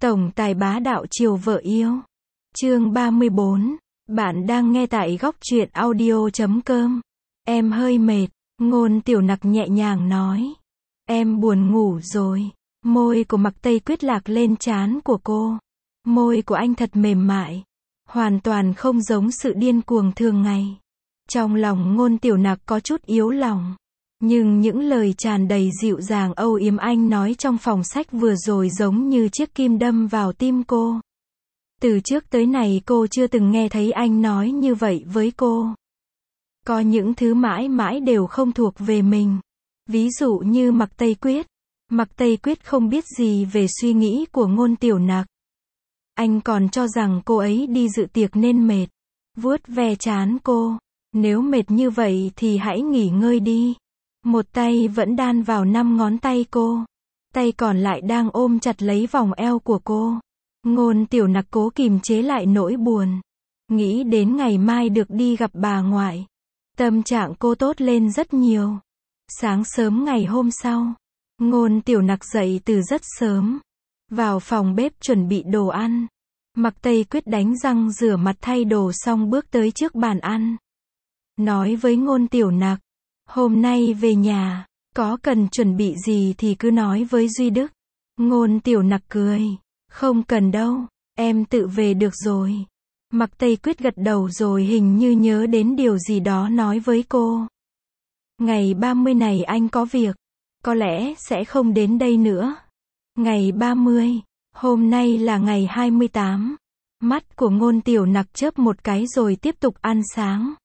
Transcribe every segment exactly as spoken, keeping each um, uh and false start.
Tổng tài bá đạo chiều vợ yêu. Chương ba mươi bốn. Bạn đang nghe tại góc truyện audio chấm com. Em hơi mệt, Ngôn Tiểu Nặc nhẹ nhàng nói. Em buồn ngủ rồi. Môi của Mạc Tây Quyết lạc lên trán của cô. Môi của anh thật mềm mại. Hoàn toàn không giống sự điên cuồng thường ngày. Trong lòng Ngôn Tiểu Nặc có chút yếu lòng. Nhưng những lời tràn đầy dịu dàng âu yếm anh nói trong phòng sách vừa rồi giống như chiếc kim đâm vào tim cô. Từ trước tới nay cô chưa từng nghe thấy anh nói như vậy với cô. Có những thứ mãi mãi đều không thuộc về mình. Ví dụ như Mạc Tây Quyết. Mạc Tây Quyết không biết gì về suy nghĩ của Ngôn Tiểu Nặc. Anh còn cho rằng cô ấy đi dự tiệc nên mệt. Vuốt ve trán cô. Nếu mệt như vậy thì hãy nghỉ ngơi đi. Một tay vẫn đan vào năm ngón tay cô. Tay còn lại đang ôm chặt lấy vòng eo của cô. Ngôn Tiểu Nặc cố kìm chế lại nỗi buồn. Nghĩ đến ngày mai được đi gặp bà ngoại. Tâm trạng cô tốt lên rất nhiều. Sáng sớm ngày hôm sau, Ngôn Tiểu Nặc dậy từ rất sớm. Vào phòng bếp chuẩn bị đồ ăn. Mạc Tây Quyết đánh răng rửa mặt thay đồ xong bước tới trước bàn ăn. Nói với Ngôn Tiểu Nặc. Hôm nay về nhà, có cần chuẩn bị gì thì cứ nói với Duy Đức. Ngôn Tiểu Nặc cười. Không cần đâu, em tự về được rồi. Mạc Tây Quyết gật đầu rồi hình như nhớ đến điều gì đó nói với cô. Ngày ba mươi này anh có việc, có lẽ sẽ không đến đây nữa. Ngày ba mươi, hôm nay là ngày hai mươi tám. Mắt của Ngôn Tiểu Nặc chớp một cái rồi tiếp tục ăn sáng.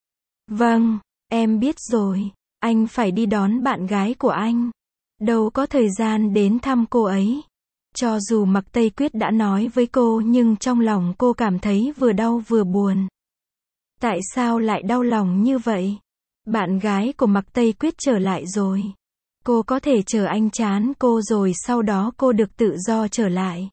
Vâng, em biết rồi, anh phải đi đón bạn gái của anh. Đâu có thời gian đến thăm cô ấy. Cho dù Mạc Tây Quyết đã nói với cô nhưng trong lòng cô cảm thấy vừa đau vừa buồn. Tại sao lại đau lòng như vậy? Bạn gái của Mạc Tây Quyết trở lại rồi. Cô có thể chờ anh chán cô rồi sau đó cô được tự do trở lại.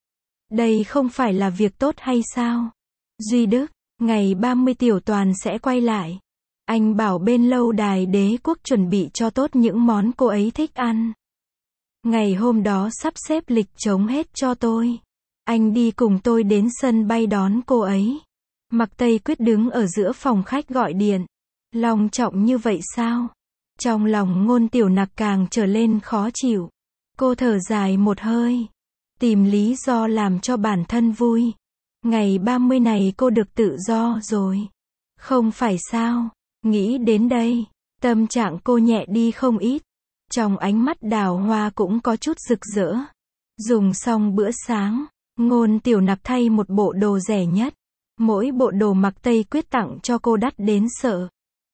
Đây không phải là việc tốt hay sao? Duy Đức, ngày ba mươi Tiểu Toàn sẽ quay lại. Anh bảo bên lâu đài Đế Quốc chuẩn bị cho tốt những món cô ấy thích ăn. Ngày hôm đó sắp xếp lịch trống hết cho tôi. Anh đi cùng tôi đến sân bay đón cô ấy. Mạc Tây Quyết đứng ở giữa phòng khách gọi điện. Long trọng như vậy sao? Trong lòng Ngôn Tiểu Nặc càng trở lên khó chịu. Cô thở dài một hơi. Tìm lý do làm cho bản thân vui. Ngày ba mươi này cô được tự do rồi. Không phải sao? Nghĩ đến đây, tâm trạng cô nhẹ đi không ít. Trong ánh mắt Đào Hoa cũng có chút rực rỡ. Dùng xong bữa sáng, Ngôn Tiểu Nặc thay một bộ đồ rẻ nhất. Mỗi bộ đồ Mạc Tây Quyết tặng cho cô đắt đến sợ.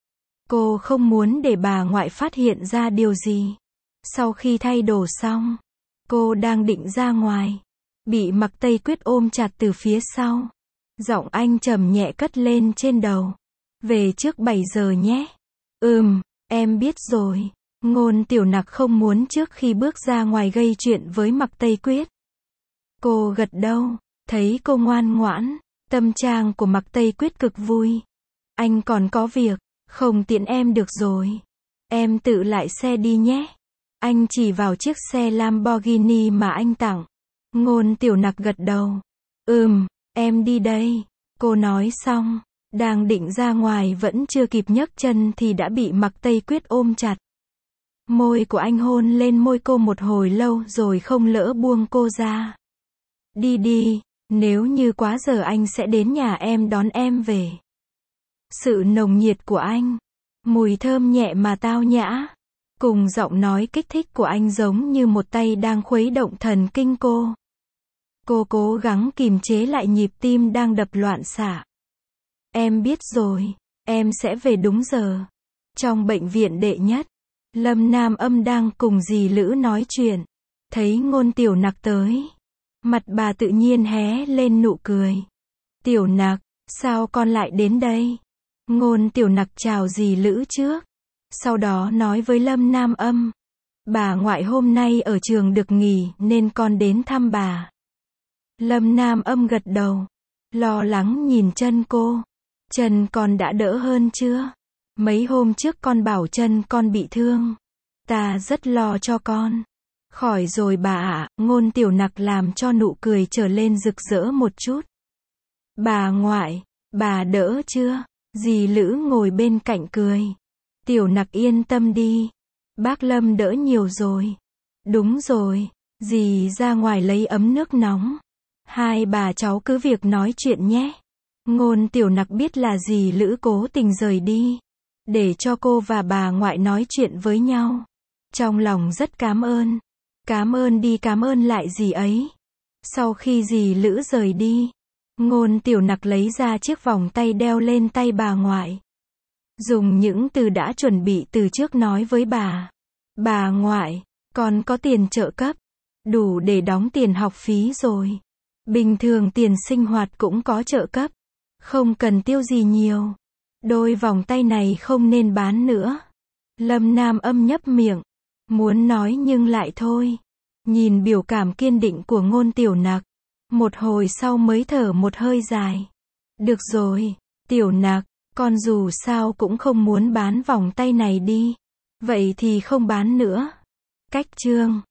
Cô không muốn để bà ngoại phát hiện ra điều gì. Sau khi thay đồ xong, cô đang định ra ngoài. Bị Mạc Tây Quyết ôm chặt từ phía sau. Giọng anh trầm nhẹ cất lên trên đầu. Về trước bảy giờ nhé. Ừm, em biết rồi. Ngôn Tiểu Nặc không muốn trước khi bước ra ngoài gây chuyện với Mạc Tây Quyết. Cô gật đầu, thấy cô ngoan ngoãn, tâm trạng của Mạc Tây Quyết cực vui. Anh còn có việc, không tiễn em được rồi. Em tự lại xe đi nhé. Anh chỉ vào chiếc xe Lamborghini mà anh tặng. Ngôn Tiểu Nặc gật đầu. Ừm, em đi đây. Cô nói xong, đang định ra ngoài vẫn chưa kịp nhấc chân thì đã bị Mạc Tây Quyết ôm chặt. Môi của anh hôn lên môi cô một hồi lâu rồi không lỡ buông cô ra. Đi đi, nếu như quá giờ anh sẽ đến nhà em đón em về. Sự nồng nhiệt của anh, mùi thơm nhẹ mà tao nhã, cùng giọng nói kích thích của anh giống như một tay đang khuấy động thần kinh cô. Cô cố gắng kìm chế lại nhịp tim đang đập loạn xạ. Em biết rồi, em sẽ về đúng giờ. Trong bệnh viện đệ nhất, Lâm Nam Âm đang cùng dì Lữ nói chuyện. Thấy Ngôn Tiểu Nặc tới. Mặt bà tự nhiên hé lên nụ cười. Tiểu Nặc, sao con lại đến đây? Ngôn Tiểu Nặc chào dì Lữ trước. Sau đó nói với Lâm Nam Âm. Bà ngoại hôm nay ở trường được nghỉ nên con đến thăm bà. Lâm Nam Âm gật đầu. Lo lắng nhìn chân cô. Chân con đã đỡ hơn chưa? Mấy hôm trước con bảo chân con bị thương. Ta rất lo cho con. Khỏi rồi bà ạ, Ngôn Tiểu Nặc làm cho nụ cười trở lên rực rỡ một chút. Bà ngoại, bà đỡ chưa? Dì Lữ ngồi bên cạnh cười. Tiểu Nặc yên tâm đi. Bác Lâm đỡ nhiều rồi. Đúng rồi, dì ra ngoài lấy ấm nước nóng. Hai bà cháu cứ việc nói chuyện nhé. Ngôn Tiểu Nặc biết là dì Lữ cố tình rời đi, để cho cô và bà ngoại nói chuyện với nhau. Trong lòng rất cảm ơn. Cảm ơn đi cảm ơn lại dì ấy. Sau khi dì Lữ rời đi, Ngôn Tiểu Nặc lấy ra chiếc vòng tay đeo lên tay bà ngoại. Dùng những từ đã chuẩn bị từ trước nói với bà. Bà ngoại, con có tiền trợ cấp, đủ để đóng tiền học phí rồi. Bình thường tiền sinh hoạt cũng có trợ cấp, không cần tiêu gì nhiều. Đôi vòng tay này không nên bán nữa. Lâm Nam Âm nhấp miệng, muốn nói nhưng lại thôi. Nhìn biểu cảm kiên định của Ngôn Tiểu Nặc, một hồi sau mới thở một hơi dài. Được rồi, Tiểu Nặc, con dù sao cũng không muốn bán vòng tay này đi. Vậy thì không bán nữa. Cách chương